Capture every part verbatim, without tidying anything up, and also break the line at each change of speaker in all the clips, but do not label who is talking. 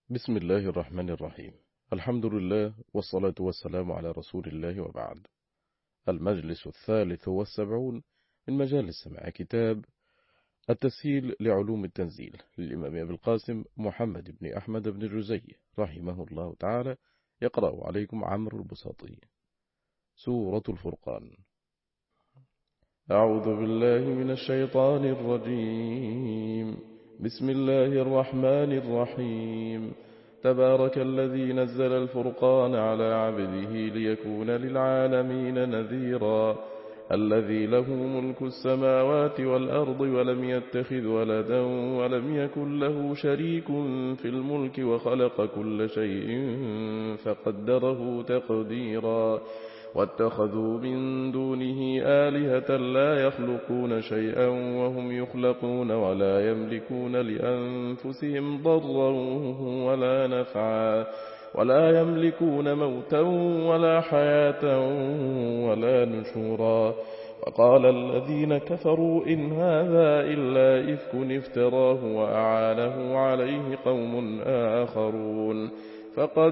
بسم الله الرحمن الرحيم. الحمد لله والصلاة والسلام على رسول الله وبعد. المجلس الثالث والسبعون من مجالس سماع كتاب التسهيل لعلوم التنزيل للإمام أبي القاسم محمد بن أحمد بن الجزي رحمه الله تعالى. يقرأ عليكم عمرو البساطي. سورة الفرقان. أعوذ بالله من الشيطان الرجيم. بسم الله الرحمن الرحيم. تبارك الذي نزل الفرقان على عبده ليكون للعالمين نذيرا. الذي له ملك السماوات والأرض ولم يتخذ ولدا ولم يكن له شريك في الملك وخلق كل شيء فقدره تقديرا. واتخذوا من دونه آلهة لا يخلقون شيئا وهم يخلقون ولا يملكون لأنفسهم ضرا ولا نفعا ولا يملكون موتا ولا حياة ولا نشورا. وقال الذين كفروا إن هذا إلا إفك افتراه وأعانه عليه قوم آخرون فقد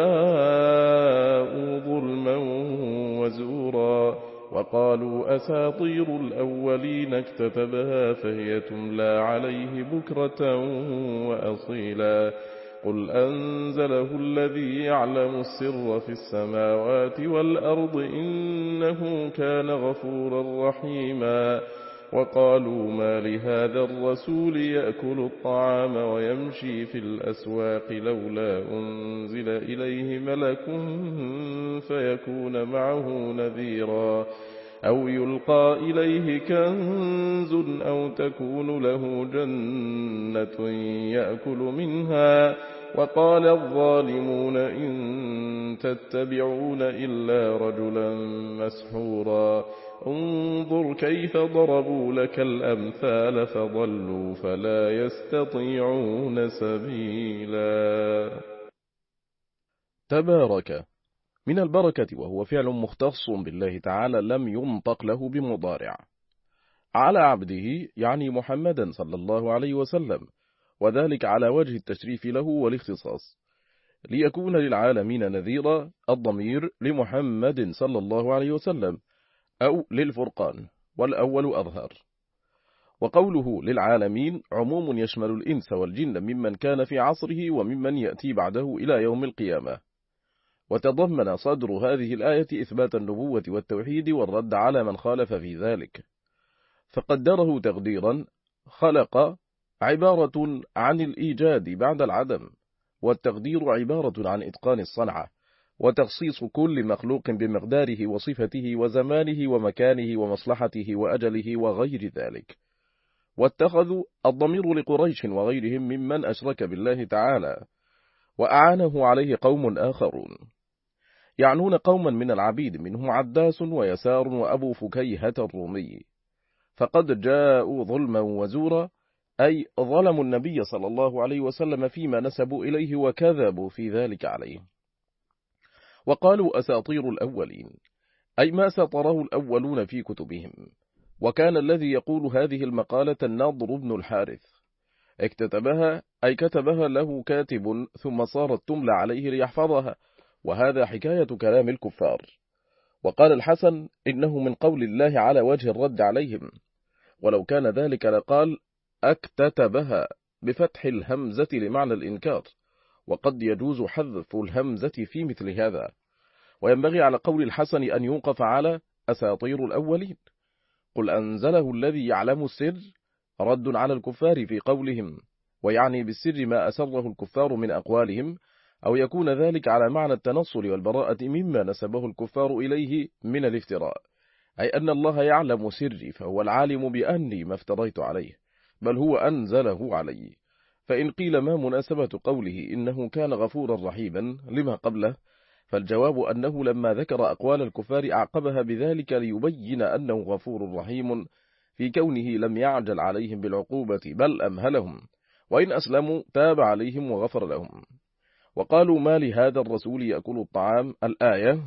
جاءوا ظلما وزورا. وقالوا أساطير الأولين اكتتبها فهي تملى عليه بكرة وأصيلا. قل أنزله الذي يعلم السر في السماوات والأرض إنه كان غفورا رحيما. وقالوا ما لهذا الرسول يأكل الطعام ويمشي في الأسواق لولا أنزل إليه ملك فيكون معه نذيرا أو يلقى إليه كنز أو تكون له جنة يأكل منها. وقال الظالمون إن تتبعون إلا رجلا مسحورا. انظر كيف ضربوا لك الأمثال فضلوا فلا يستطيعون سبيلا. تبارك من البركة وهو فعل مختص بالله تعالى لم ينطق له بمضارع. على عبده يعني محمدا صلى الله عليه وسلم، وذلك على وجه التشريف له والاختصاص. ليكون للعالمين نذيرا الضمير لمحمد صلى الله عليه وسلم أو للفرقان، والأول أظهر. وقوله للعالمين عموم يشمل الإنس والجن ممن كان في عصره وممن يأتي بعده إلى يوم القيامة. وتضمن صدر هذه الآية إثبات النبوة والتوحيد والرد على من خالف في ذلك. فقدره تقديرا خلق عبارة عن الإيجاد بعد العدم، والتقدير عبارة عن إتقان الصنعة وتخصيص كل مخلوق بمقداره وصفته وزمانه ومكانه ومصلحته وأجله وغير ذلك. واتخذوا الضمير لقريش وغيرهم ممن أشرك بالله تعالى وأعانه عليه قوم آخرون، يعنون قوما من العبيد منهم عداس ويسار وأبو فكيهة الرومي. فقد جاءوا ظلما وزورا أي ظلموا النبي صلى الله عليه وسلم فيما نسبوا إليه وكذبوا في ذلك عليه. وقالوا أساطير الأولين أي ما سطره الأولون في كتبهم. وكان الذي يقول هذه المقالة النضر بن الحارث، اكتتبها أي كتبها له كاتب ثم صارت تملى عليه ليحفظها، وهذا حكاية كلام الكفار. وقال الحسن إنه من قول الله على وجه الرد عليهم، ولو كان ذلك لقال اكتتبها بفتح الهمزة لمعنى الإنكار، وقد يجوز حذف الهمزة في مثل هذا. وينبغي على قول الحسن أن يوقف على أساطير الأولين. قل أنزله الذي يعلم السر رد على الكفار في قولهم، ويعني بالسر ما أسره الكفار من أقوالهم، أو يكون ذلك على معنى التنصل والبراءة مما نسبه الكفار إليه من الافتراء، أي أن الله يعلم سري فهو العالم بأني ما افتريت عليه، بل هو أنزله علي. فإن قيل ما مناسبة قوله إنه كان غفورا رحيما لما قبله، فالجواب أنه لما ذكر أقوال الكفار أعقبها بذلك ليبين أنه غفور رحيم في كونه لم يعجل عليهم بالعقوبة بل أمهلهم، وإن أسلموا تاب عليهم وغفر لهم. وقالوا ما لهذا الرسول يأكل الطعام الآية.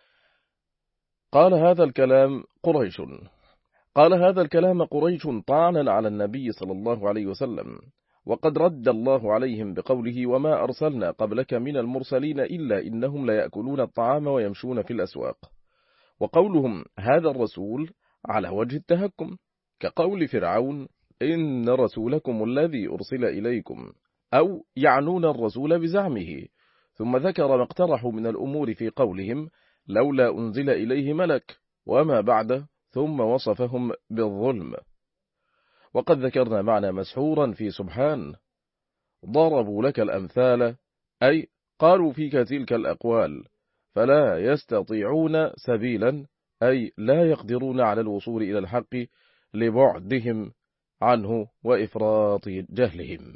قال هذا الكلام قريش قال هذا الكلام قريش طعنا على النبي صلى الله عليه وسلم، وقد رد الله عليهم بقوله وما أرسلنا قبلك من المرسلين إلا إنهم ليأكلون الطعام ويمشون في الأسواق. وقولهم هذا الرسول على وجه التهكم، كقول فرعون إن رسولكم الذي أرسل إليكم، أو يعنون الرسول بزعمه. ثم ذكر ما اقترحوا من الأمور في قولهم لولا أنزل إليه ملك وما بعده، ثم وصفهم بالظلم. وقد ذكرنا معنى مسحورا في سبحان، ضربوا لك الأمثال، أي قالوا فيك تلك الأقوال فلا يستطيعون سبيلا، أي لا يقدرون على الوصول إلى الحق لبعدهم عنه وإفراط جهلهم.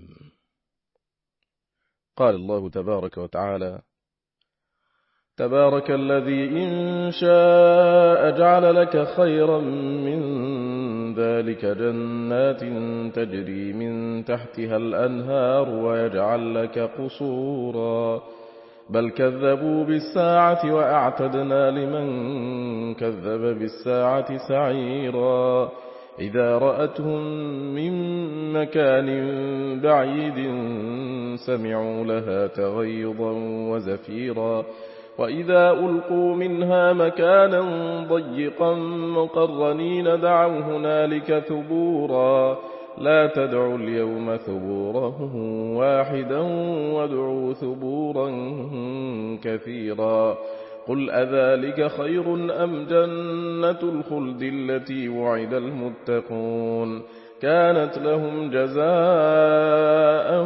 قال الله تبارك وتعالى تبارك الذي إن شاء جعل لك خيرا من ذلك جنات تجري من تحتها الأنهار ويجعل لك قصورا بل كذبوا بالساعة وأعتدنا لمن كذب بالساعة سعيرا إذا رأتهم من مكان بعيد سمعوا لها تغيظا وزفيرا وإذا ألقوا منها مكانا ضيقا مقرنين دعوا هنالك ثبورا لا تدعوا اليوم ثبورا واحدا وادعوا ثبورا كثيرا قل أذلك خير أم جنة الخلد التي وعد المتقون كانت لهم جزاء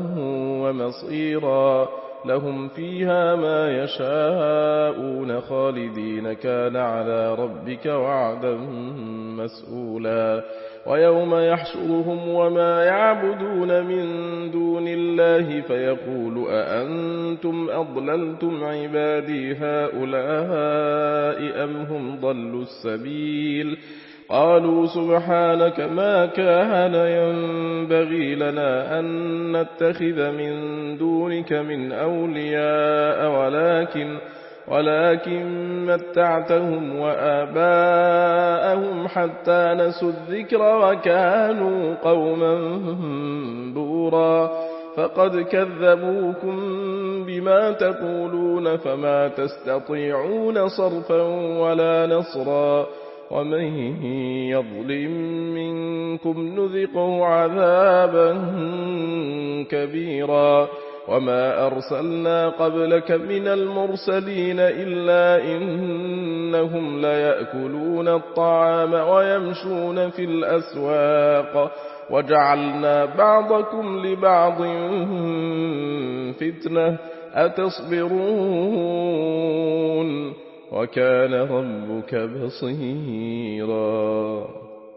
ومصيرا لهم فيها ما يشاءون خالدين كان على ربك وعدا مسؤولا ويوم يحشرهم وما يعبدون من دون الله فيقول أأنتم أضللتم عبادي هؤلاء أم هم ضلوا السبيل قالوا سبحانك ما كان ينبغي لنا أن نتخذ من دونك من أولياء ولكن ولكن متعتهم وآباءهم حتى نسوا الذكر وكانوا قوما بورا فقد كذبوكم بما تقولون فما تستطيعون صرفا ولا نصرا ومن يظلم منكم نذقه عذابا كبيرا وما أرسلنا قبلك من المرسلين إلا إنهم ليأكلون الطعام ويمشون في الأسواق وجعلنا بعضكم لبعض فتنة أتصبرون وكان ربك بصيرا.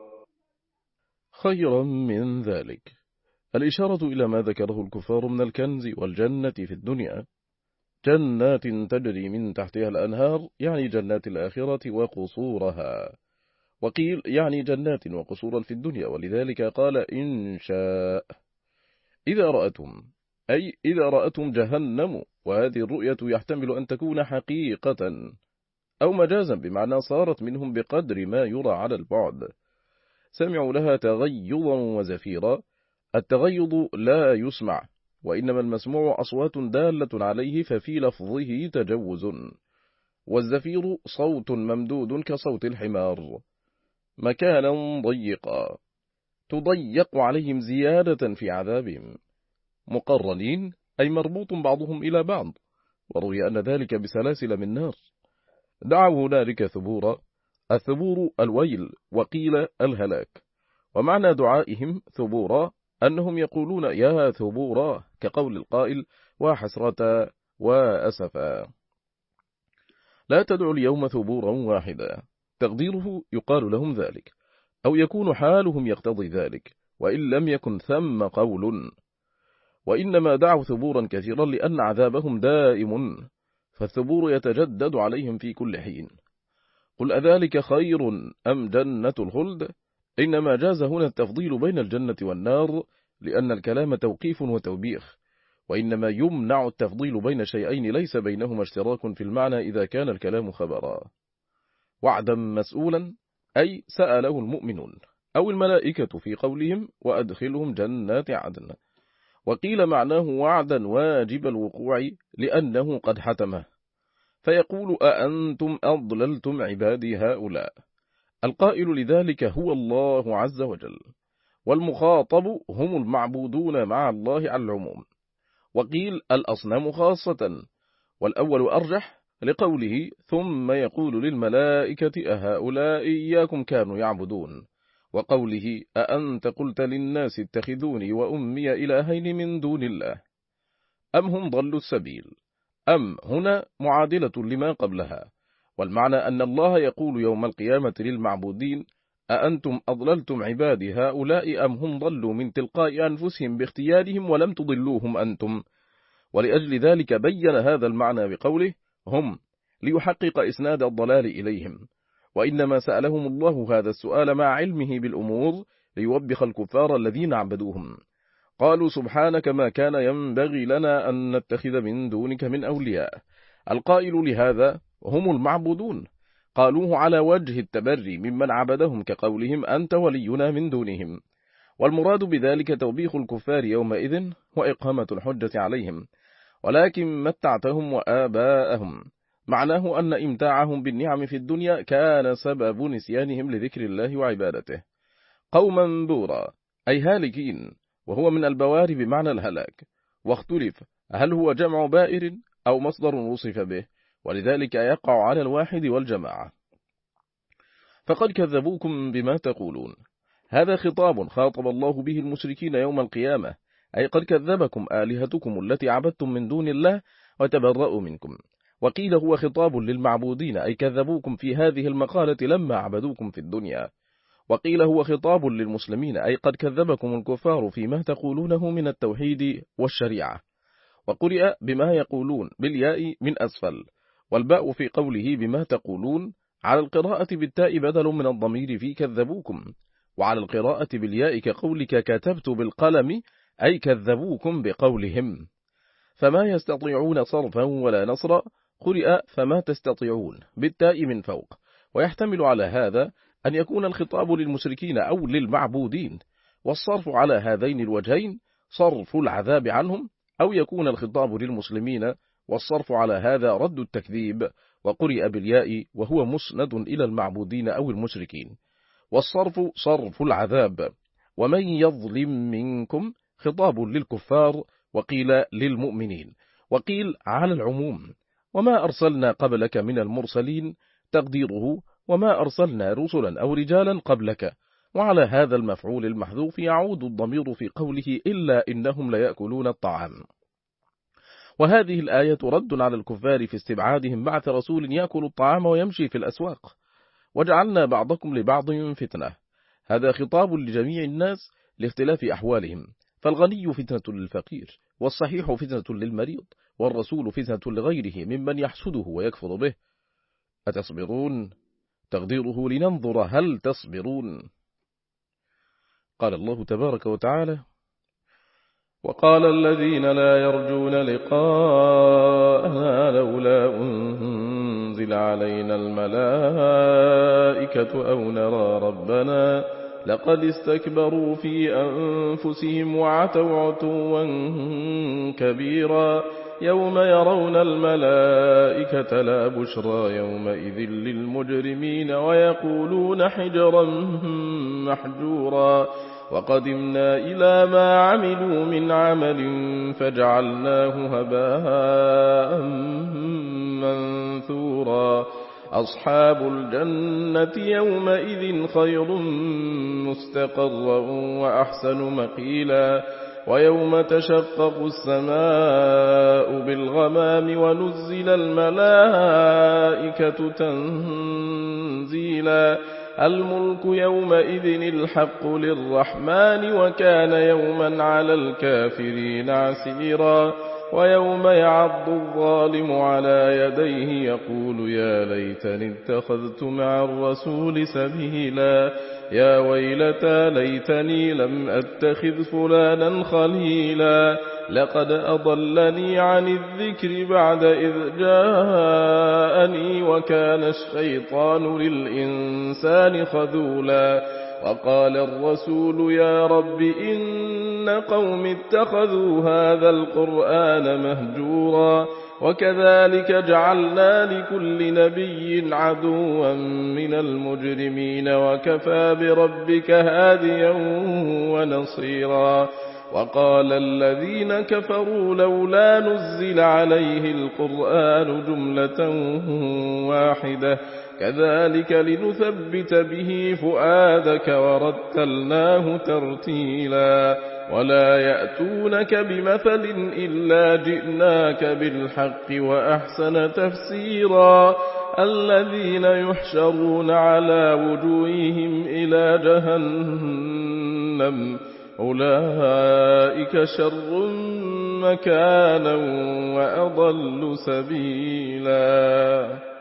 خيرا من ذلك الإشارة إلى ما ذكره الكفار من الكنز والجنة في الدنيا، جنات تجري من تحتها الأنهار يعني جنات الآخرة وقصورها، وقيل يعني جنات وقصورا في الدنيا، ولذلك قال إن شاء إذا رأتم، أي إذا رأتم جهنم، وهذه الرؤية يحتمل أن تكون حقيقة أو مجازا بمعنى صارت منهم بقدر ما يرى على البعد. سمعوا لها تغيظا وزفيرا، التغيظ لا يسمع وإنما المسموع أصوات دالة عليه ففي لفظه تجوز، والزفير صوت ممدود كصوت الحمار. مكانا ضيقا تضيق عليهم زيادة في عذابهم، مقرنين أي مربوط بعضهم إلى بعض، وروي أن ذلك بسلاسل من نار. دعوا هنالك ثبورا، الثبور الويل وقيل الهلاك، ومعنى دعائهم ثبورا أنهم يقولون يا ثبورا كقول القائل وحسرة وأسفا. لا تدعوا اليوم ثبورا واحدا، تقديره يقال لهم ذلك، أو يكون حالهم يقتضي ذلك وإن لم يكن ثم قول، وإنما دعوا ثبورا كثيرا لأن عذابهم دائم، فالثبور يتجدد عليهم في كل حين. قل أذلك خير أم جنة الخلد، إنما جاز هنا التفضيل بين الجنة والنار لأن الكلام توقيف وتوبيخ، وإنما يمنع التفضيل بين شيئين ليس بينهما اشتراك في المعنى إذا كان الكلام خبرا. وعدا مسؤولا أي سأله المؤمنون أو الملائكة في قولهم وأدخلهم جنات عدن، وقيل معناه وعدا واجب الوقوع لأنه قد حتمه، فيقول أأنتم أضللتم عبادي هؤلاء. القائل لذلك هو الله عز وجل، والمخاطب هم المعبودون مع الله على العموم. وقيل الأصنام خاصة، والأول أرجح لقوله ثم يقول للملائكة أهؤلاء إياكم كانوا يعبدون، وقوله أأنت قلت للناس اتخذوني وأمي إلهين من دون الله أم هم ضلوا السبيل. أم هنا معادلة لما قبلها، والمعنى أن الله يقول يوم القيامة للمعبودين أأنتم أضللتم عبادي هؤلاء أم هم ضلوا من تلقاء أنفسهم باختيارهم ولم تضلوهم أنتم. ولأجل ذلك بين هذا المعنى بقوله هم، ليحقق إسناد الضلال إليهم، وإنما سألهم الله هذا السؤال مع علمه بالأمور ليوبخ الكفار الذين عبدوهم. قالوا سبحانك ما كان ينبغي لنا أن نتخذ من دونك من أولياء. القائل لهذا هم المعبودون، قالوه على وجه التبري ممن عبدهم كقولهم أنت ولينا من دونهم، والمراد بذلك توبيخ الكفار يومئذ وإقامة الحجة عليهم. ولكن متعتهم وآباءهم، معناه أن إمتاعهم بالنعم في الدنيا كان سبب نسيانهم لذكر الله وعبادته. قوما بورا أي هالكين، وهو من البوار بمعنى الهلاك، واختلف هل هو جمع بائر أو مصدر وصف به، ولذلك يقع على الواحد والجماعة. فقد كذبوكم بما تقولون، هذا خطاب خاطب الله به المشركين يوم القيامة، أي قد كذبكم آلهتكم التي عبدتم من دون الله وتبرأوا منكم. وقيل هو خطاب للمعبودين، أي كذبوكم في هذه المقالة لما عبدوكم في الدنيا. وقيل هو خطاب للمسلمين، أي قد كذبكم الكفار فيما تقولونه من التوحيد والشريعة. وقرئ بما يقولون بالياء من أسفل، والباء في قوله بما تقولون على القراءة بالتاء بدل من الضمير في كذبوكم، وعلى القراءة بالياء كقولك كتبت بالقلم، أي كذبوكم بقولهم. فما يستطيعون صرفا ولا نصرا، قرئ فما تستطيعون بالتاء من فوق. ويحتمل على هذا أن يكون الخطاب للمشركين أو للمعبودين، والصرف على هذين الوجهين صرف العذاب عنهم، أو يكون الخطاب للمسلمين والصرف على هذا رد التكذيب. وقرئ بالياء وهو مسند إلى المعبودين أو المشركين، والصرف صرف العذاب. ومن يظلم منكم خطاب للكفار، وقيل للمؤمنين، وقيل على العموم. وما أرسلنا قبلك من المرسلين، تقديره وما أرسلنا رسلا أو رجالا قبلك. وعلى هذا المفعول المحذوف يعود الضمير في قوله إلا إنهم ليأكلون الطعام. وهذه الآية رد على الكفار في استبعادهم بعث رسول يأكل الطعام ويمشي في الأسواق. وجعلنا بعضكم لبعض فتنة، هذا خطاب لجميع الناس لاختلاف أحوالهم، فالغني فتنة للفقير، والصحيح فتنة للمريض، والرسول فتنة لغيره ممن يحسده ويكفر به. أتصبرون؟ تقديره لننظر هل تصبرون. قال الله تبارك وتعالى وقال الذين لا يرجون لقاءنا لولا أنزل علينا الملائكة أو نرى ربنا لقد استكبروا في أنفسهم وعتوا عتوا كبيرا يوم يرون الملائكة لا بشرى يومئذ للمجرمين ويقولون حجرا محجورا وقدمنا إلى ما عملوا من عمل فجعلناه هباء منثورا أصحاب الجنة يومئذ خير مستقرا وأحسن مقيلا ويوم تشقق السماء بالغمام ونزل الملائكة تنزيلا الملك يومئذ الحق للرحمن وكان يوما على الكافرين عسيرا ويوم يعض الظالم على يديه يقول يا ليتني اتخذت مع الرسول سبيلا يا ويلتى ليتني لم أتخذ فلانا خليلا لقد أضلني عن الذكر بعد إذ جاءني وكان الشيطان للإنسان خذولا وقال الرسول يا رب إن قوم اتخذوا هذا القرآن مهجورا وكذلك جعلنا لكل نبي عدوا من المجرمين وكفى بربك هاديا ونصيرا وقال الذين كفروا لولا نزل عليه القرآن جملة واحدة كذلك لنثبت به فؤادك ورتلناه ترتيلا ولا يأتونك بمثل إلا جئناك بالحق وأحسن تفسيرا الذين يحشرون على وجوههم إلى جهنم أولئك شر مكانا وأضل سبيلا.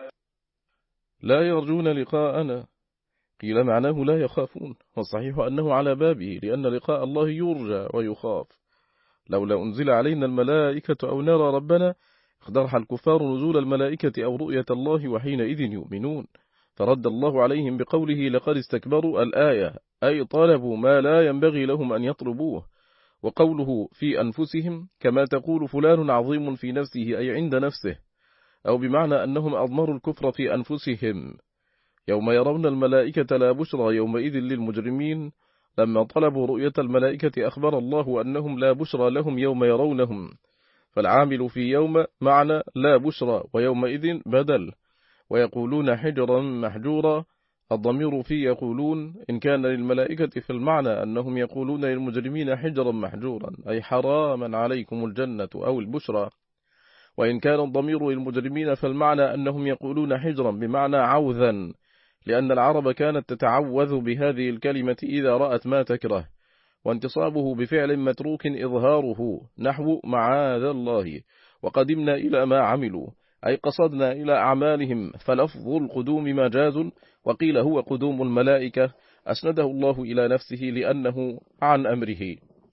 لا يرجون لقاءنا، قيل معناه لا يخافون، والصحيح أنه على بابه لأن لقاء الله يرجى ويخاف. لولا أنزل علينا الملائكة أو نرى ربنا اقترح الكفار نزول الملائكة أو رؤية الله وحينئذ يؤمنون، فرد الله عليهم بقوله لقد استكبروا الآية، أي طلبوا ما لا ينبغي لهم أن يطلبوه. وقوله في أنفسهم كما تقول فلان عظيم في نفسه أي عند نفسه، أو بمعنى أنهم أضمروا الكفر في أنفسهم. يوم يرون الملائكة لا بشرى يومئذ للمجرمين، لما طلبوا رؤية الملائكة أخبر الله أنهم لا بشرى لهم يوم يرونهم، فالعامل في يوم معنى لا بشرى ويومئذ بدل. ويقولون حجرا محجورا، الضمير في يقولون إن كان للملائكة في المعنى أنهم يقولون للمجرمين حجرا محجورا أي حراما عليكم الجنة أو البشرى، وإن كان الضمير للمجرمين فالمعنى أنهم يقولون حجرا بمعنى عوذا، لأن العرب كانت تتعوذ بهذه الكلمة إذا رأت ما تكره، وانتصابه بفعل متروك إظهاره نحو معاذ الله، وقدمنا إلى ما عملوا أي قصدنا إلى أعمالهم، فلفظ القدوم مجاز، وقيل هو قدوم الملائكة أسنده الله إلى نفسه لأنه عن أمره.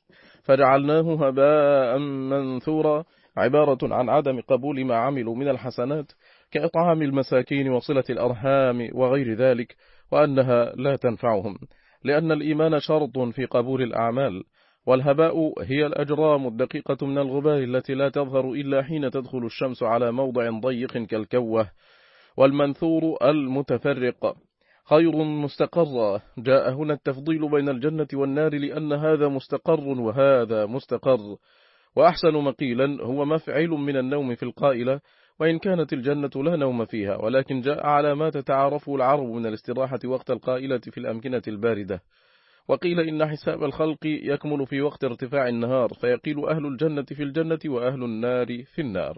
فجعلناه هباء منثورا عبارة عن عدم قبول ما عملوا من الحسنات كإطعام المساكين وصلة الأرحام وغير ذلك، وأنها لا تنفعهم لأن الإيمان شرط في قبول الأعمال. والهباء هي الأجرام الدقيقة من الغبار التي لا تظهر إلا حين تدخل الشمس على موضع ضيق كالكوة. والمنثور المتفرق خير مستقر، جاء هنا التفضيل بين الجنة والنار لأن هذا مستقر وهذا مستقر. وأحسن مقيلا هو مفعل من النوم في القائلة، وإن كانت الجنة لا نوم فيها، ولكن جاء على ما تتعارفه العرب من الاستراحة وقت القائلة في الأمكنة الباردة. وقيل إن حساب الخلق يكمل في وقت ارتفاع النهار، فيقيل أهل الجنة في الجنة وأهل النار في النار.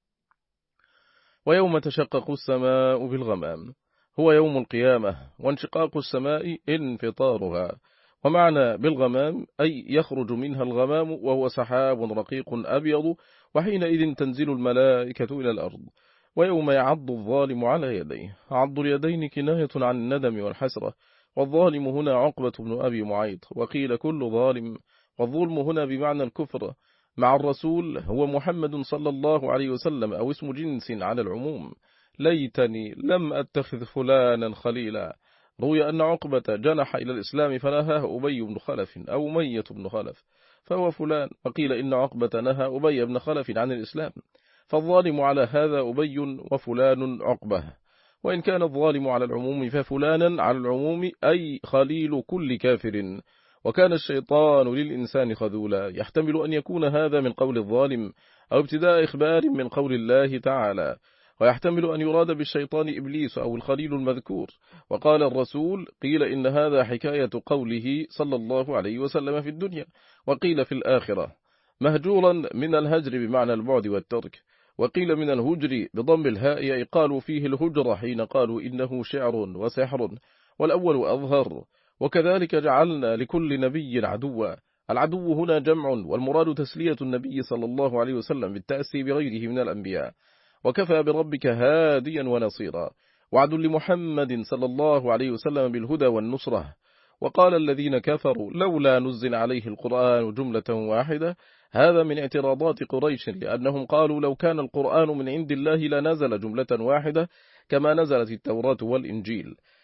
ويوم تشقق السماء بالغمام هو يوم القيامة، وانشقاق السماء انفطارها، ومعنى بالغمام أي يخرج منها الغمام وهو سحاب رقيق أبيض، وحينئذ تنزل الملائكة إلى الأرض. ويوم يعض الظالم على يديه، عض اليدين كناية عن الندم والحسرة، والظالم هنا عقبة بن أبي معيط، وقيل كل ظالم، والظلم هنا بمعنى الكفر مع الرسول هو محمد صلى الله عليه وسلم، أو اسم جنس على العموم. ليتني لم أتخذ فلانا خليلا. روي أن عقبة جنح إلى الإسلام فنهاه أبي بن خلف أو أمية بن خلف فهو فلان، وقيل إن عقبة نهى أبي بن خلف عن الإسلام، فالظالم على هذا أبي وفلان عقبة. وإن كان الظالم على العموم ففلانا على العموم أي خليل كل كافر. وكان الشيطان للإنسان خذولا، يحتمل أن يكون هذا من قول الظالم أو ابتداء إخبار من قول الله تعالى، ويحتمل أن يراد بالشيطان إبليس أو الخليل المذكور. وقال الرسول قيل إن هذا حكاية قوله صلى الله عليه وسلم في الدنيا، وقيل في الآخرة. مهجورا من الهجر بمعنى البعد والترك، وقيل من الهجر بضم الهاء قالوا فيه الهجر حين قالوا إنه شعر وسحر، والأول أظهر. وكذلك جعلنا لكل نبي عدوا، العدو هنا جمع، والمراد تسلية النبي صلى الله عليه وسلم بالتأسي بغيره من الأنبياء. وكفى بربك هاديا ونصيرا، وعد لمحمد صلى الله عليه وسلم بالهدى والنصرة. وقال الذين كفروا لولا نزل عليه القرآن جملة واحدة، هذا من اعتراضات قريش، لأنهم قالوا لو كان القرآن من عند الله لنزل جملة واحدة كما نزلت التوراة والإنجيل.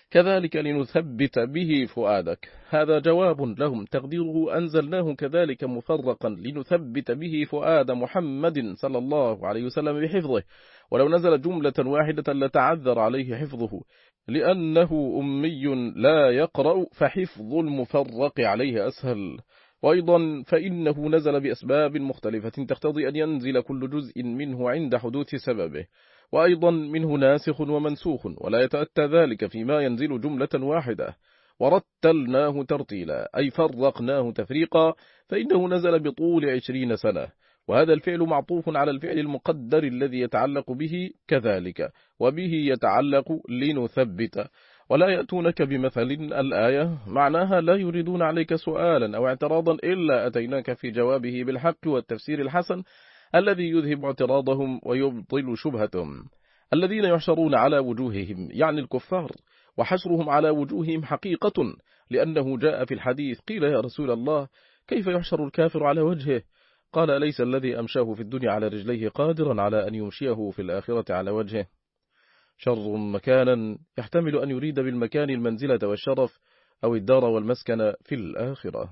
كذلك لنثبت به فؤادك. هذا جواب لهم تقديره أنزلناه كذلك مفرقا لنثبت به فؤاد محمد صلى الله عليه وسلم بحفظه، ولو نزل جملة واحدة لتعذر عليه حفظه لأنه أمي لا يقرأ، فحفظ المفرق عليه أسهل. وأيضا فإنه نزل بأسباب مختلفة تقتضي أن ينزل كل جزء منه عند حدوث سببه، وأيضا منه ناسخ ومنسوخ، ولا يتأتى ذلك فيما ينزل جملة واحدة. ورتلناه ترتيلا أي فرقناه تفريقا، فإنه نزل بطول عشرين سنة، وهذا الفعل معطوف على الفعل المقدر الذي يتعلق به كذلك، وبه يتعلق لنثبت. ولا يأتونك بمثل الآية معناها لا يريدون عليك سؤالا أو اعتراضا إلا أتيناك في جوابه بالحق والتفسير الحسن الذي يذهب اعتراضهم ويبطل شبهتهم. الذين يحشرون على وجوههم يعني الكفار، وحشرهم على وجوههم حقيقة، لأنه جاء في الحديث قيل يا رسول الله كيف يحشر الكافر على وجهه؟ قال ليس الذي أمشاه في الدنيا على رجليه قادرا على أن يمشيه في الآخرة على وجهه. شر مكانا يحتمل أن يريد بالمكان المنزلة والشرف أو الدار والمسكن في الآخرة.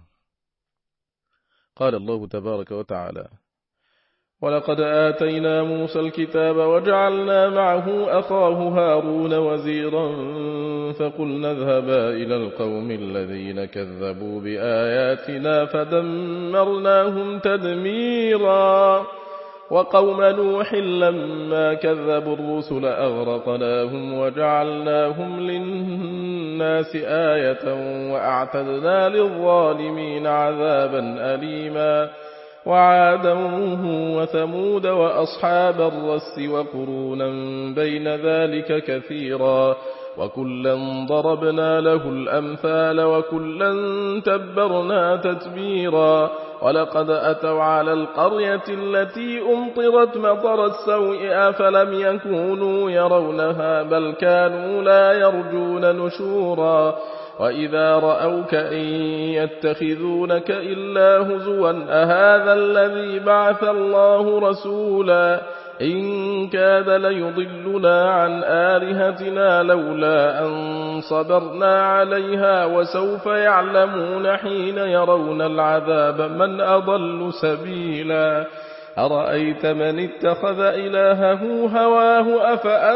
قال الله تبارك وتعالى ولقد آتينا موسى الكتاب وجعلنا معه أخاه هارون وزيرا فقلنا اذهبا إلى القوم الذين كذبوا بآياتنا فدمرناهم تدميرا وقوم نوح لما كذبوا الرسل أغرقناهم وجعلناهم للناس آية وأعتدنا للظالمين عذابا أليما وعادا وثمود وأصحاب الرس وقرونا بين ذلك كثيرا وكلا ضربنا له الأمثال وكلا تبرنا تتبيرا ولقد أتوا على القرية التي أمطرت مطر السوء أفلم يكونوا يرونها بل كانوا لا يرجون نشورا وإذا رأوك إن يتخذونك إلا هزوا أهذا الذي بعث الله رسولا إن كاد ليضلنا عن آلهتنا لولا أن صبرنا عليها وسوف يعلمون حين يرون العذاب من أضل سبيلا أرأيت من اتخذ إلهه هواه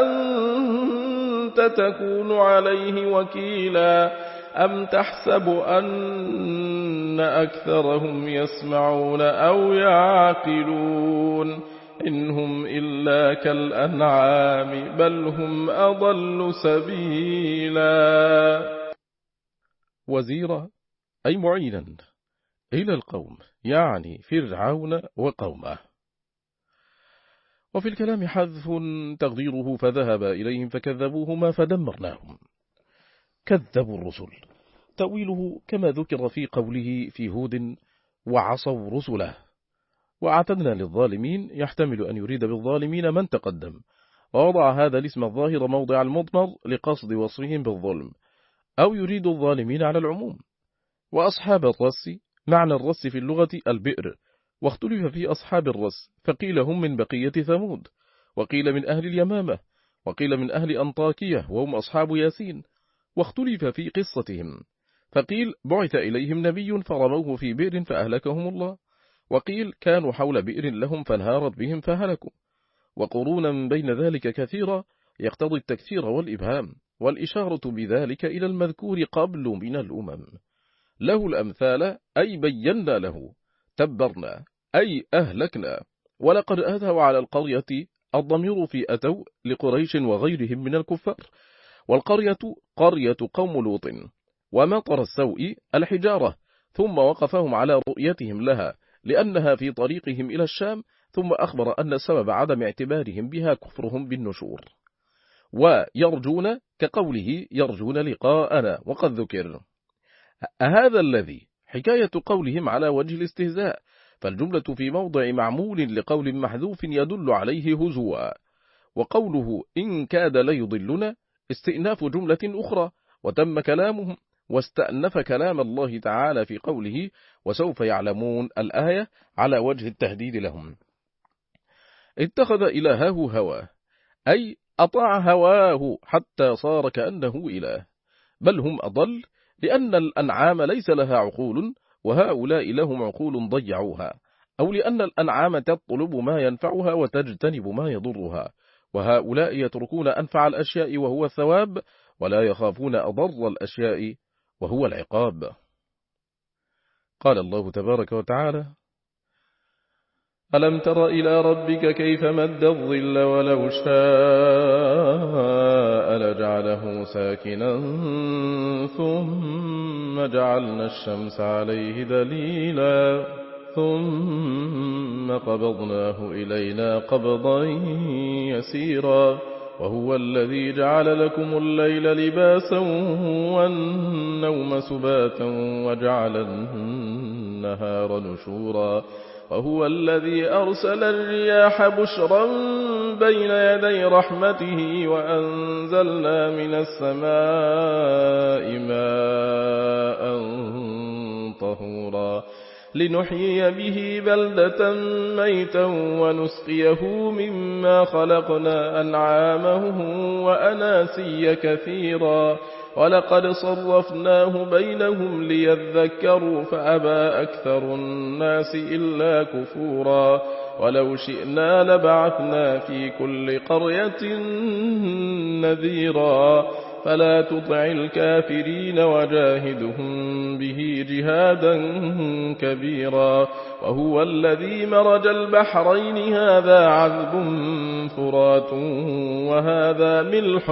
أفأنت تكون عليه وكيلا أم تحسب أن أكثرهم يسمعون أو يعقلون إنهم إلا كالأنعام بل هم أضل سبيلا. وزيرا أي معينا إلى القوم يعني فرعون وقومه. وفي الكلام حذف تقديره فذهب إليهم فكذبوهما فدمرناهم. كذبوا الرسل تأويله كما ذكر في قوله في هود وعصوا رسله. وأعتدنا للظالمين يحتمل أن يريد بالظالمين من تقدم، ووضع هذا الاسم الظاهر موضع المضمر لقصد وصفهم بالظلم، أو يريد الظالمين على العموم. وأصحاب الرس معنى الرس في اللغة البئر، واختلف في أصحاب الرس فقيل هم من بقية ثمود، وقيل من أهل اليمامة، وقيل من أهل أنطاكية وهم أصحاب ياسين، واختلف في قصتهم فقيل بعث إليهم نبي فرموه في بئر فأهلكهم الله، وقيل كانوا حول بئر لهم فانهارت بهم فهلكوا. وقرونا بين ذلك كثيرا يقتضي التكثير والإبهام، والإشارة بذلك إلى المذكور قبل من الأمم. له الأمثال أي بينا له، تبرنا أي أهلكنا. ولقد أتوا على القرية الضمير في أتوا لقريش وغيرهم من الكفار، والقرية قرية قوم لوط. ومطر السوء الحجارة، ثم وقفهم على رؤيتهم لها لأنها في طريقهم إلى الشام، ثم أخبر أن سبب عدم اعتبارهم بها كفرهم بالنشور. ويرجون كقوله يرجون لقاءنا وقد ذكر. هذا الذي حكاية قولهم على وجه الاستهزاء، فالجملة في موضع معمول لقول محذوف يدل عليه هزوا. وقوله إن كاد ليضلنا استئناف جملة أخرى، وتم كلامهم واستأنف كلام الله تعالى في قوله وسوف يعلمون الآية على وجه التهديد لهم. اتخذ إلهه هواه أي أطاع هواه حتى صار كأنه إله. بل هم أضل، لأن الأنعام ليس لها عقول وهؤلاء لهم عقول ضيعوها، أو لأن الأنعام تطلب ما ينفعها وتجتنب ما يضرها، وهؤلاء يتركون أنفع الأشياء وهو الثواب، ولا يخافون أضر الأشياء وهو العقاب. قال الله تبارك وتعالى: ألم تر إلى ربك كيف مد الظل ولو شاء لجعله ساكنا ثم جعلنا الشمس عليه دليلا ثم قبضناه إلينا قبضا يسيرا وهو الذي جعل لكم الليل لباسا والنوم سباتا وجعل النهار نشورا وهو الذي أرسل الرياح بشرا بين يدي رحمته وأنزلنا من السماء ماء طهورا لنحيي به بلدة ميتا ونسقيه مما خلقنا أنعامه وأناسيا كثيرا ولقد صرفناه بينهم ليذكروا فأبى أكثر الناس إلا كفورا ولو شئنا لبعثنا في كل قرية نذيرا فلا تطع الكافرين وجاهدهم به جهادا كبيرا وهو الذي مرج البحرين هذا عذب فرات وهذا ملح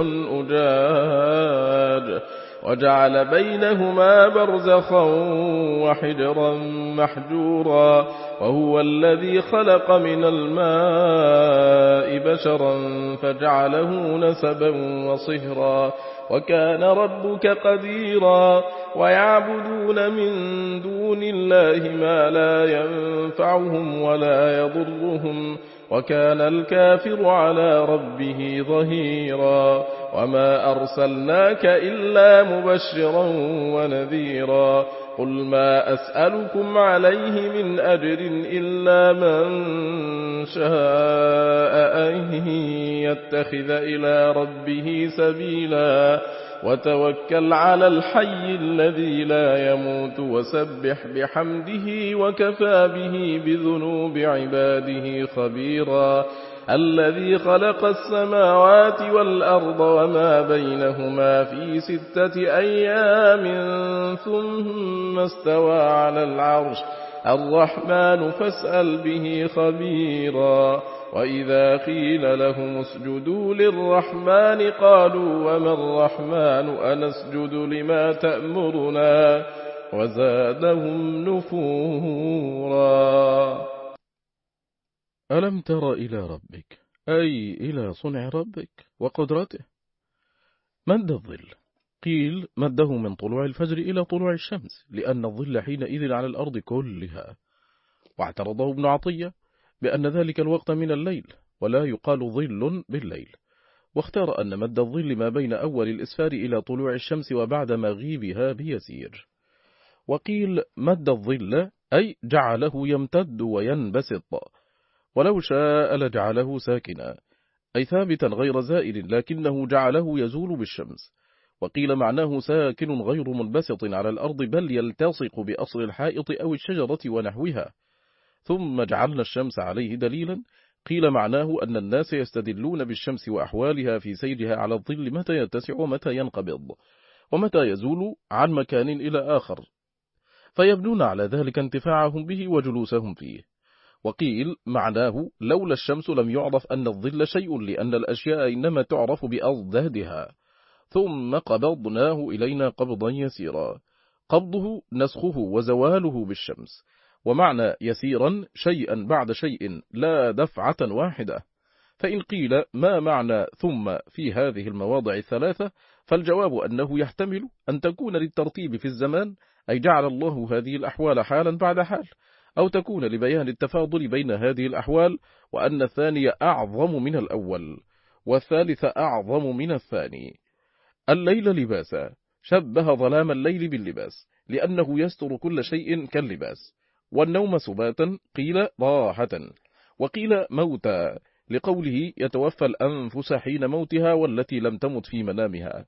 أجاج وجعل بينهما برزخا وحجرا محجورا وهو الذي خلق من الماء بشرا فجعله نسبا وصهرا وكان ربك قديرا ويعبدون من دون الله ما لا ينفعهم ولا يضرهم وكان الكافر على ربه ظهيرا وما أرسلناك إلا مبشرا ونذيرا قل ما أسألكم عليه من أجر إلا من شاء أن يتخذ إلى ربه سبيلا وتوكل على الحي الذي لا يموت وسبح بحمده وكفى به بذنوب عباده خبيرا الذي خلق السماوات والأرض وما بينهما في ستة أيام ثم استوى على العرش الرحمن فاسأل به خبيرا وإذا قيل لهم اسجدوا للرحمن قالوا وما الرحمن أنسجد لما تأمرنا وزادهم نفورا. ألم تر إلى ربك أي إلى صنع ربك وقدرته. مد الظل قيل مده من طلوع الفجر إلى طلوع الشمس لأن الظل حينئذ على الأرض كلها، واعترضه ابن عطية بأن ذلك الوقت من الليل ولا يقال ظل بالليل، واختار أن مد الظل ما بين أول الإسفار إلى طلوع الشمس وبعد مغيبها بيسير. وقيل مد الظل أي جعله يمتد وينبسط، ولو شاء لجعله ساكنا أي ثابتا غير زائل لكنه جعله يزول بالشمس. وقيل معناه ساكن غير منبسط على الأرض بل يلتصق بأصل الحائط أو الشجرة ونحوها. ثم جعلنا الشمس عليه دليلا قيل معناه أن الناس يستدلون بالشمس وأحوالها في سيرها على الظل متى يتسع ومتى ينقبض ومتى يزول عن مكان إلى آخر، فيبنون على ذلك انتفاعهم به وجلوسهم فيه. وقيل معناه لولا الشمس لم يعرف أن الظل شيء لأن الأشياء إنما تعرف بأضدادها. ثم قبضناه إلينا قبضا يسيرا، قبضه نسخه وزواله بالشمس، ومعنى يسيرا شيئا بعد شيء لا دفعة واحدة. فإن قيل ما معنى ثم في هذه المواضع الثلاثة فالجواب أنه يحتمل أن تكون للترتيب في الزمان أي جعل الله هذه الأحوال حالا بعد حال، أو تكون لبيان التفاضل بين هذه الأحوال وأن الثاني أعظم من الأول والثالث أعظم من الثاني. الليل لباسا شبه ظلام الليل باللباس لأنه يستر كل شيء كاللباس، والنوم سباتا قيل راحة وقيل موتا لقوله يتوفى الأنفس حين موتها والتي لم تمت في منامها،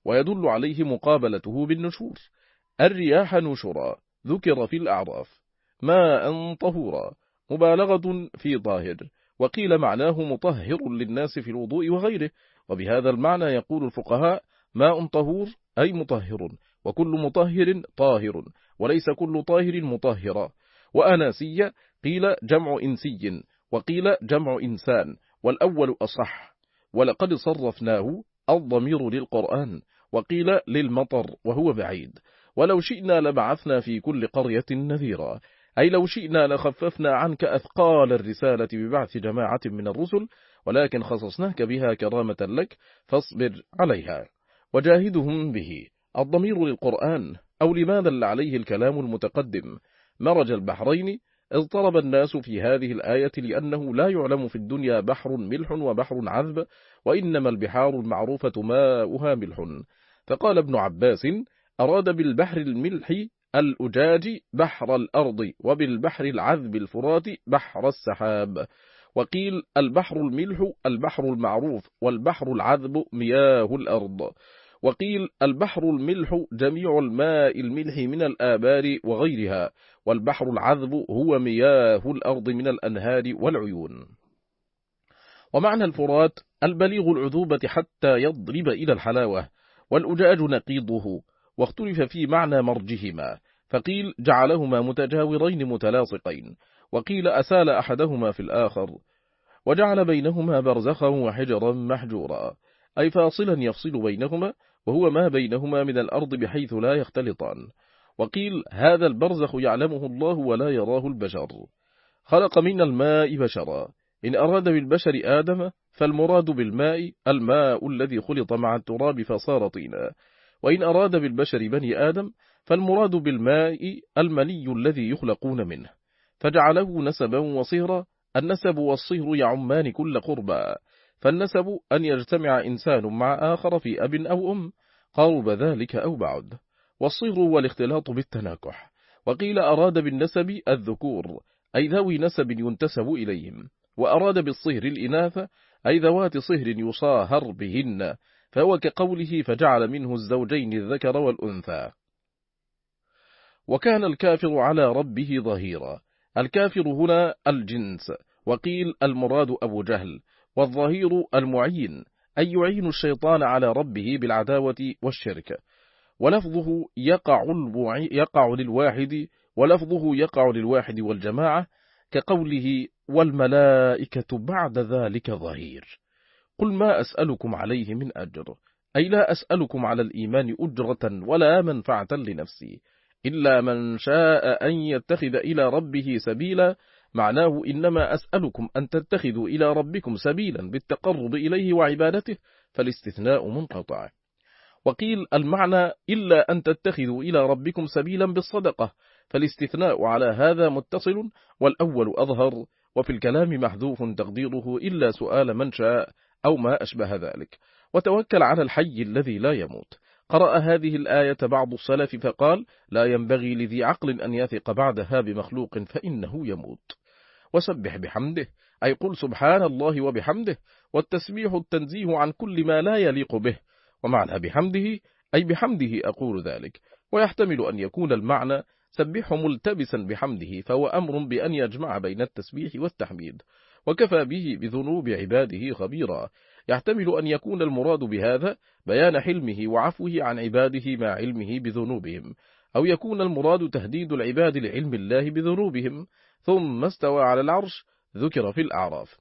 ويدل عليه مقابلته بالنشور. الرياح نشرا ذكر في الأعراف. ماء طهورا مبالغة في طاهر، وقيل معناه مطهر للناس في الوضوء وغيره. وبهذا المعنى يقول الفقهاء: ماء طهور أي مطهر، وكل مطهر طاهر، وليس كل طاهر مطهرا. وأناسية قيل جمع إنسي، وقيل جمع إنسان، والأول أصح. ولقد صرفناه الضمير للقرآن، وقيل للمطر وهو بعيد. ولو شئنا لبعثنا في كل قرية نذيرا، أي لو شئنا لخففنا عنك أثقال الرسالة ببعث جماعة من الرسل، ولكن خصصناك بها كرامة لك فاصبر عليها. وجاهدهم به الضمير للقرآن، أو لماذا دل عليه الكلام المتقدم. مرج البحرين اضطرب الناس في هذه الآية لأنه لا يعلم في الدنيا بحر ملح وبحر عذب، وإنما البحار المعروفة ماؤها ملح. فقال ابن عباس: أراد بالبحر الملح الأجاج بحر الأرض، وبالبحر العذب الفرات بحر السحاب. وقيل البحر الملح البحر المعروف، والبحر العذب مياه الأرض. وقيل البحر الملح جميع الماء الملح من الآبار وغيرها، والبحر العذب هو مياه الأرض من الأنهار والعيون. ومعنى الفرات البليغ العذوبة حتى يضرب إلى الحلاوة، والأجاج نقيضه، واختلف في معنى مرجهما، فقيل جعلهما متجاورين متلاصقين، وقيل أسال أحدهما في الآخر، وجعل بينهما برزخا وحجرا محجورا، أي فاصلا يفصل بينهما، وهو ما بينهما من الأرض بحيث لا يختلطان. وقيل هذا البرزخ يعلمه الله ولا يراه البشر. خلق من الماء بشرا، إن أراد بالبشر آدم فالمراد بالماء الماء الذي خلط مع التراب فصار طينا، وإن أراد بالبشر بني آدم فالمراد بالماء المني الذي يخلقون منه، فجعله نسبا وصهرا. النسب والصهر يعمان كل قربى، فالنسب أن يجتمع إنسان مع آخر في أب أو أم، قرب ذلك أو بعد. والصهر هو الاختلاط بالتناكح. وقيل أراد بالنسب الذكور، أي ذوي نسب ينتسب إليهم، وأراد بالصهر الإناث، أي ذوات صهر يصاهر بهن، فهو كقوله فجعل منه الزوجين الذكر والأنثى. وكان الكافر على ربه ظهيرا. الكافر هنا الجنس، وقيل المراد أبو جهل. والظهير المعين، أي يعين الشيطان على ربه بالعداوة والشرك. ولفظه يقع, يقع للواحد ولفظه يقع للواحد والجماعة، كقوله والملائكة بعد ذلك ظهير. قل ما أسألكم عليه من أجر، أي لا أسألكم على الإيمان أجرة ولا منفعة لنفسي، إلا من شاء أن يتخذ إلى ربه سبيلا. معناه إنما أسألكم أن تتخذوا إلى ربكم سبيلا بالتقرب إليه وعبادته، فالاستثناء منقطع. وقيل المعنى إلا أن تتخذوا إلى ربكم سبيلا بالصدقة، فالاستثناء على هذا متصل، والأول أظهر. وفي الكلام محذوف تقديره إلا سؤال من شاء أو ما أشبه ذلك. وتوكل على الحي الذي لا يموت. قرأ هذه الآية بعض السلف فقال لا ينبغي لذي عقل أن يثق بعدها بمخلوق فإنه يموت. وسبح بحمده، أي قل سبحان الله وبحمده، والتسبيح التنزيه عن كل ما لا يليق به. ومعنى بحمده أي بحمده أقول ذلك. ويحتمل أن يكون المعنى سبحه ملتبسا بحمده، فهو أمر بأن يجمع بين التسبيح والتحميد، وكفى به بذنوب عباده خبيرا. يحتمل أن يكون المراد بهذا بيان حلمه وعفوه عن عباده مع علمه بذنوبهم، أو يكون المراد تهديد العباد لعلم الله بذنوبهم. ثم استوى على العرش ذكر في الأعراف.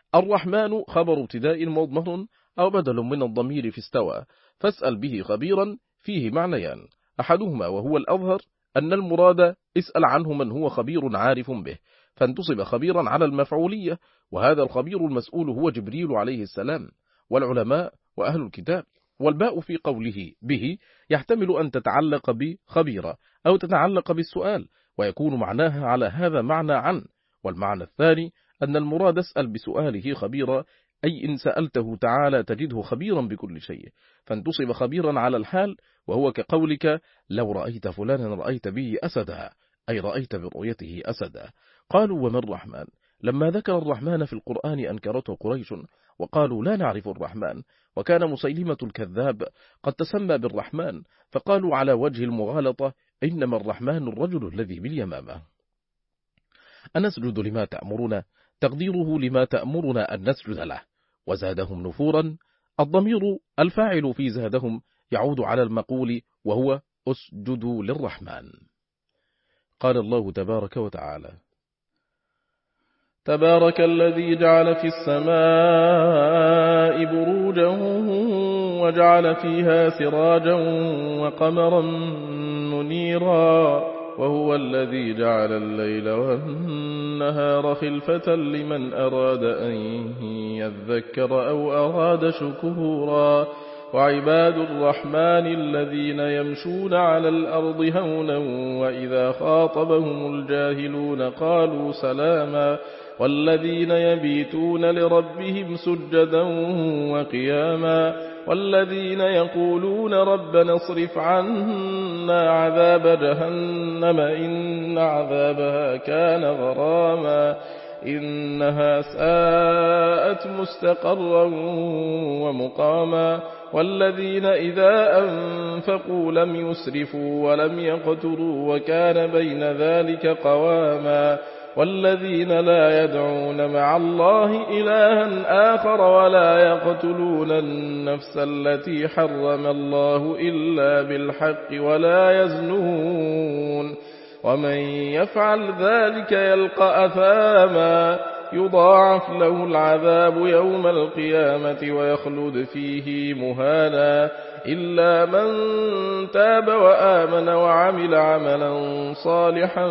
الرحمن خبر ابتداء مضمر أو بدل من الضمير في استوى، فاسأل به خبيرا فيه معنيان، أحدهما وهو الأظهر أن المراد اسأل عنه من هو خبير عارف به، فانتصب خبيرا على المفعولية، وهذا الخبير المسؤول هو جبريل عليه السلام والعلماء وأهل الكتاب. والباء في قوله به يحتمل أن تتعلق بخبيرة أو تتعلق بالسؤال، ويكون معناها على هذا معنى عن. والمعنى الثاني أن المراد اسأل بسؤاله خبيرا، أي إن سألته تعالى تجده خبيرا بكل شيء، فانتصب خبيرا على الحال، وهو كقولك لو رأيت فلانا رأيت به أسدا، أي رأيت برؤيته أسدا. قالوا وما الرحمن؟ لما ذكر الرحمن في القرآن أنكرته قريش وقالوا لا نعرف الرحمن، وكان مسيلمة الكذاب قد تسمى بالرحمن، فقالوا على وجه المغالطة إنما الرحمن الرجل الذي باليمامة. أنسجد لما تأمرنا، تقديره لما تأمرنا أن نسجد له. وزادهم نفورا، الضمير الفاعل في زادهم يعود على المقول وهو أسجدوا للرحمن. قال الله تبارك وتعالى: تبارك الذي جعل في السماء بروجا وجعل فيها سراجا وقمرا منيرا، وهو الذي جعل الليل والنهار خلفة لمن أراد أن يذكر أو أراد شكورا. وعباد الرحمن الذين يمشون على الأرض هونا وإذا خاطبهم الجاهلون قالوا سلاما، والذين يبيتون لربهم سجدا وقياما، والذين يقولون ربنا اصرف عنا عذاب جهنم إن عذابها كان غراما إنها ساءت مستقرا ومقاما، والذين إذا أنفقوا لم يسرفوا ولم يقتروا وكان بين ذلك قواما، والذين لا يدعون مع الله إلها آخر ولا يقتلون النفس التي حرم الله إلا بالحق ولا يزنون، ومن يفعل ذلك يلقى أثاما يضاعف له العذاب يوم القيامة ويخلد فيه مهانا إلا من تاب وآمن وعمل عملا صالحا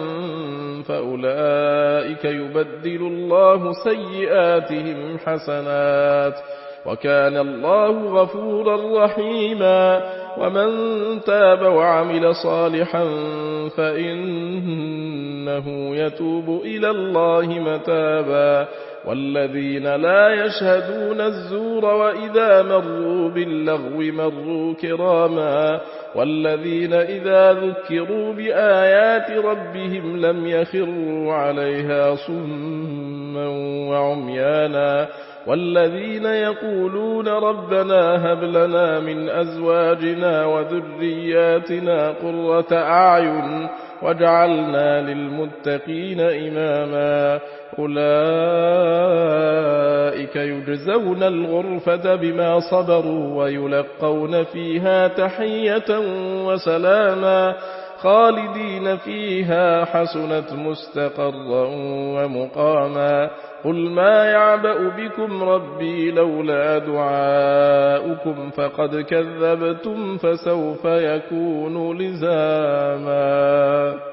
فأولئك يبدل الله سيئاتهم حسنات وكان الله غفورا رحيما. ومن تاب وعمل صالحا فإنه يتوب إلى الله متابا. والذين لا يشهدون الزور وإذا مروا باللغو مروا كراما، والذين إذا ذكروا بآيات ربهم لم يخروا عليها صما وعميانا، والذين يقولون ربنا هب لنا من أزواجنا وذرياتنا قرة أعين واجعلنا للمتقين إماما، أولئك يجزون الغرفة بما صبروا ويلقون فيها تحية وسلاما خالدين فيها حسنت مستقرا ومقاما. قل ما يعبأ بكم ربي لولا دعاؤكم فقد كذبتم فسوف يكون لزاما.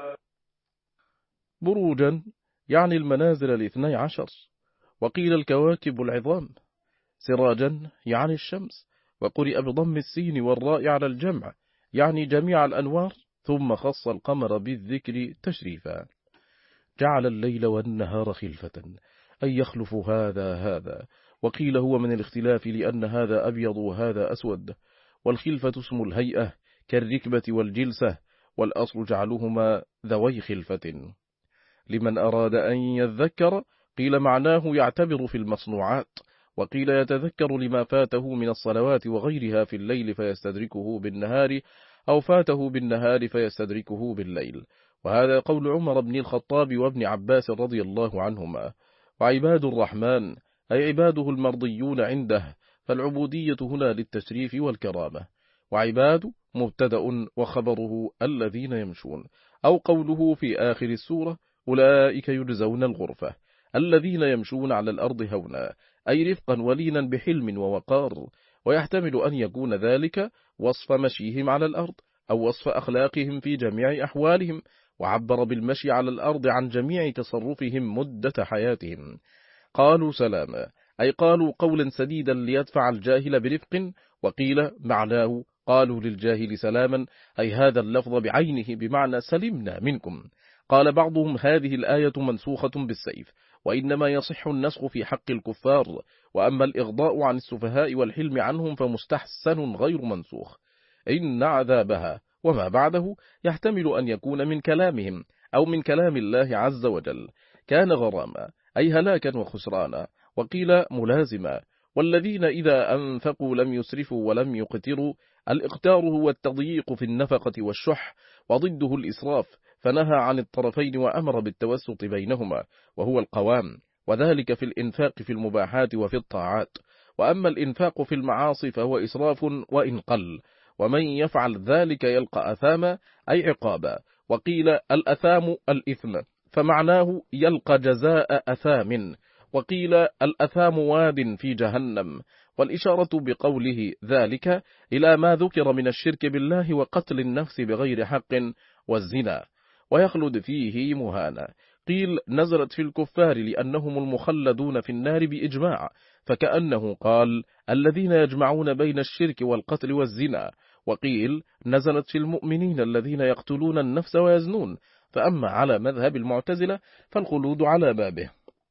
بروجا يعني المنازل الاثني عشر، وقيل الكواكب العظام. سراجا يعني الشمس، وقرئ بضم السين والراء على الجمع يعني جميع الأنوار، ثم خص القمر بالذكر تشريفا. جعل الليل والنهار خلفة أي يخلف هذا هذا، وقيل هو من الاختلاف لأن هذا أبيض وهذا أسود، والخلفة اسم الهيئة كالركبة والجلسة، والأصل جعلهما ذوي خلفة. لمن أراد أن يذكر قيل معناه يعتبر في المصنوعات، وقيل يتذكر لما فاته من الصلوات وغيرها في الليل فيستدركه بالنهار، أو فاته بالنهار فيستدركه بالليل، وهذا قول عمر بن الخطاب وابن عباس رضي الله عنهما. وعباد الرحمن أي عباده المرضيون عنده، فالعبودية هنا للتشريف والكرامة. وعباد مبتدأ وخبره الذين يمشون، أو قوله في آخر السورة أولئك يجزون الغرفة، الذين يمشون على الأرض هونا أي رفقا ولينا بحلم ووقار، ويحتمل أن يكون ذلك وصف مشيهم على الأرض أو وصف أخلاقهم في جميع أحوالهم، وعبر بالمشي على الأرض عن جميع تصرفهم مدة حياتهم. قالوا سلاما أي قالوا قولا سديدا ليدفع الجاهل برفق، وقيل معناه قالوا للجاهل سلاما أي هذا اللفظ بعينه بمعنى سلمنا منكم. قال بعضهم هذه الآية منسوخة بالسيف، وإنما يصح النسخ في حق الكفار، وأما الإغضاء عن السفهاء والحلم عنهم فمستحسن غير منسوخ. إن عذابها وما بعده يحتمل أن يكون من كلامهم أو من كلام الله عز وجل. كان غراما أي هلاكا وخسرانا، وقيل ملازما. والذين إذا أنفقوا لم يسرفوا ولم يقتروا. الإقتار هو التضييق في النفقة والشح، وضده الإسراف، فنهى عن الطرفين وأمر بالتوسط بينهما، وهو القوام، وذلك في الإنفاق في المباحات وفي الطاعات. وأما الإنفاق في المعاصي فهو إسراف وإن قل، ومن يفعل ذلك يلقى أثاما أي عقابا. وقيل الأثام الإثم، فمعناه يلقى جزاء أثام. وقيل الأثام واد في جهنم، والإشارة بقوله ذلك إلى ما ذكر من الشرك بالله وقتل النفس بغير حق والزنا، ويخلد فيه مهانا. قيل نزلت في الكفار لأنهم المخلدون في النار بإجماع، فكأنه قال الذين يجمعون بين الشرك والقتل والزنا. وقيل نزلت في المؤمنين الذين يقتلون النفس ويزنون، فأما على مذهب المعتزلة فالخلود على بابه،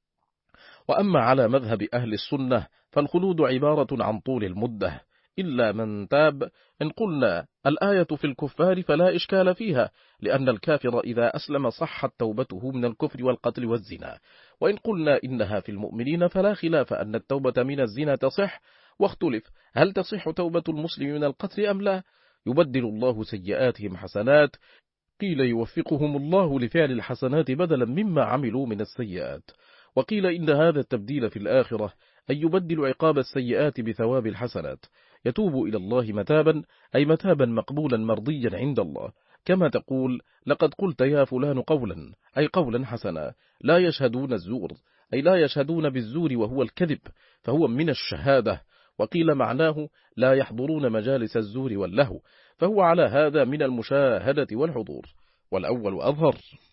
وأما على مذهب أهل السنة فالخلود عبارة عن طول المدة إلا من تاب. إن قلنا الآية في الكفار فلا إشكال فيها، لأن الكافر إذا أسلم صحت توبته من الكفر والقتل والزنا. وإن قلنا إنها في المؤمنين فلا خلاف أن التوبة من الزنا تصح، واختلف هل تصح توبة المسلم من القتل أم لا. يبدل الله سيئاتهم حسنات، قيل يوفقهم الله لفعل الحسنات بدلا مما عملوا من السيئات. وقيل إن هذا التبديل في الآخرة أن يبدل عقاب السيئات بثواب الحسنات، يتوب إلى الله متابا، أي متابا مقبولا مرضيا عند الله، كما تقول لقد قلت يا فلان قولا، أي قولا حسنا. لا يشهدون الزور، أي لا يشهدون بالزور وهو الكذب، فهو من الشهادة. وقيل معناه لا يحضرون مجالس الزور واللهو، فهو على هذا من المشاهدة والحضور، والأول أظهر.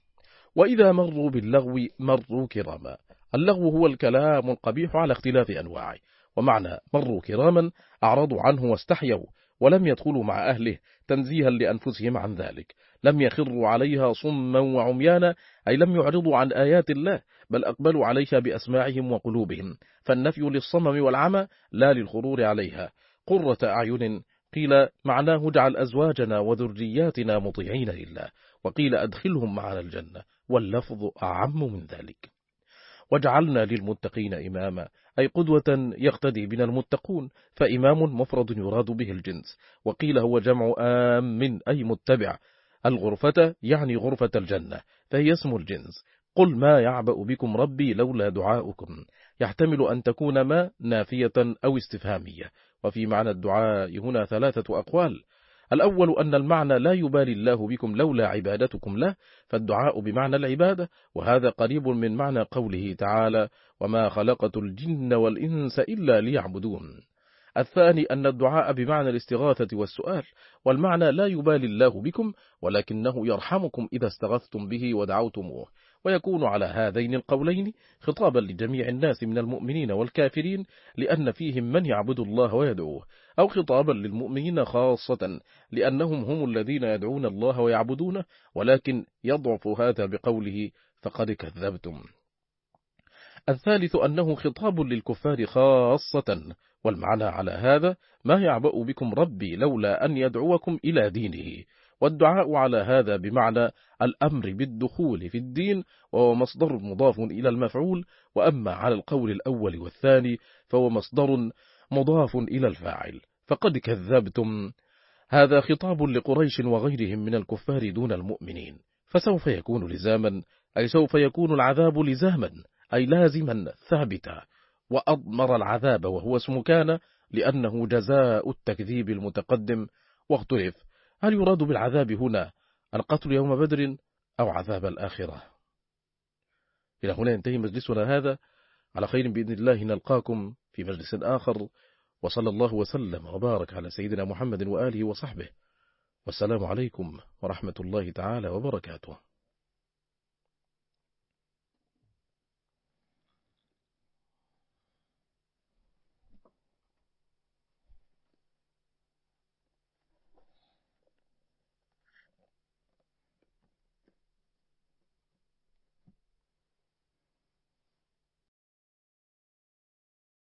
وإذا مروا باللغو مروا كراما. اللغو هو الكلام القبيح على اختلاف أنواعه، ومعنى مروا كراما أعرضوا عنه واستحيوا، ولم يدخلوا مع أهله تنزيها لأنفسهم عن ذلك. لم يخروا عليها صما وعميانا، أي لم يعرضوا عن آيات الله، بل أقبلوا عليها بأسماعهم وقلوبهم، فالنفي للصمم والعمى لا للخرور عليها. قرة أعين، قيل معناه اجعل أزواجنا وذرياتنا مطيعين لله، وقيل أدخلهم معنا الجنة، واللفظ أعم من ذلك. وجعلنا للمتقين إماما، أي قدوة يقتدي بنا المتقون، فإمام مفرد يراد به الجنس. وقيل هو جمع آم أي متبع. الغرفة يعني غرفة الجنة، فهي اسم الجنس. قل ما يعبأ بكم ربي لولا دعاؤكم، يحتمل أن تكون ما نافية أو استفهامية. وفي معنى الدعاء هنا ثلاثة أقوال. الأول أن المعنى لا يبالي الله بكم لولا عبادتكم له، فالدعاء بمعنى العبادة، وهذا قريب من معنى قوله تعالى وما خلقت الجن والإنس إلا ليعبدون. الثاني أن الدعاء بمعنى الاستغاثة والسؤال، والمعنى لا يبالي الله بكم ولكنه يرحمكم إذا استغثتم به ودعوتموه، ويكون على هذين القولين خطابا لجميع الناس من المؤمنين والكافرين، لأن فيهم من يعبد الله ويدعوه، أو خطابا للمؤمنين خاصة لأنهم هم الذين يدعون الله ويعبدونه، ولكن يضعف هذا بقوله فقد كذبتم. الثالث أنه خطاب للكفار خاصة، والمعنى على هذا ما يعبأ بكم ربي لولا أن يدعوكم إلى دينه، والدعاء على هذا بمعنى الأمر بالدخول في الدين، وهو مصدر مضاف إلى المفعول. وأما على القول الأول والثاني فهو مصدر مضاف إلى الفاعل، فقد كذبتم. هذا خطاب لقريش وغيرهم من الكفار دون المؤمنين، فسوف يكون لزاما، أي سوف يكون العذاب لزاما، أي لازما ثابتا. وأضمر العذاب وهو اسم كان، لأنه جزاء التكذيب المتقدم. واختلف هل يراد بالعذاب هنا القتل يوم بدر أو عذاب الآخرة. إلى هنا ينتهي مجلسنا هذا، على خير بإذن الله نلقاكم في مجلس آخر، وصلى الله وسلم وبارك على سيدنا محمد وآله وصحبه، والسلام عليكم ورحمة الله تعالى وبركاته.